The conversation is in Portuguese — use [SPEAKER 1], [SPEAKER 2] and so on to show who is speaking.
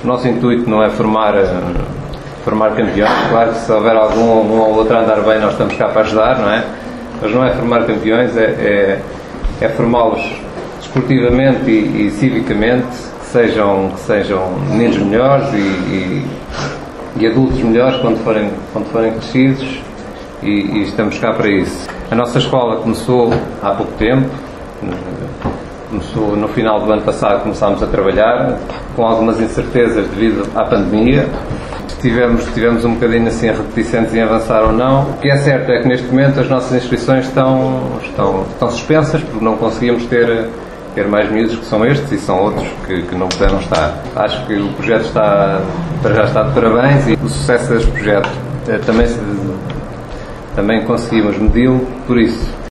[SPEAKER 1] O nosso intuito não é formar campeões. Claro que se houver algum ou outro a andar bem, nós estamos cá para ajudar, não é? Mas não é formar campeões, é formá-los desportivamente e civicamente, que sejam meninos melhores e adultos melhores quando forem crescidos, e estamos cá para isso. A nossa escola começou há pouco tempo, começou no final do ano passado, começámos a trabalhar, com algumas incertezas devido à pandemia. Tivemos um bocadinho assim reticentes em avançar ou não. O que é certo é que neste momento as nossas inscrições estão suspensas, porque não conseguimos ter mais miúdos que são estes, e são outros que não puderam estar. Acho que o projeto já está de parabéns, e o sucesso deste projeto também conseguimos medi-lo por isso.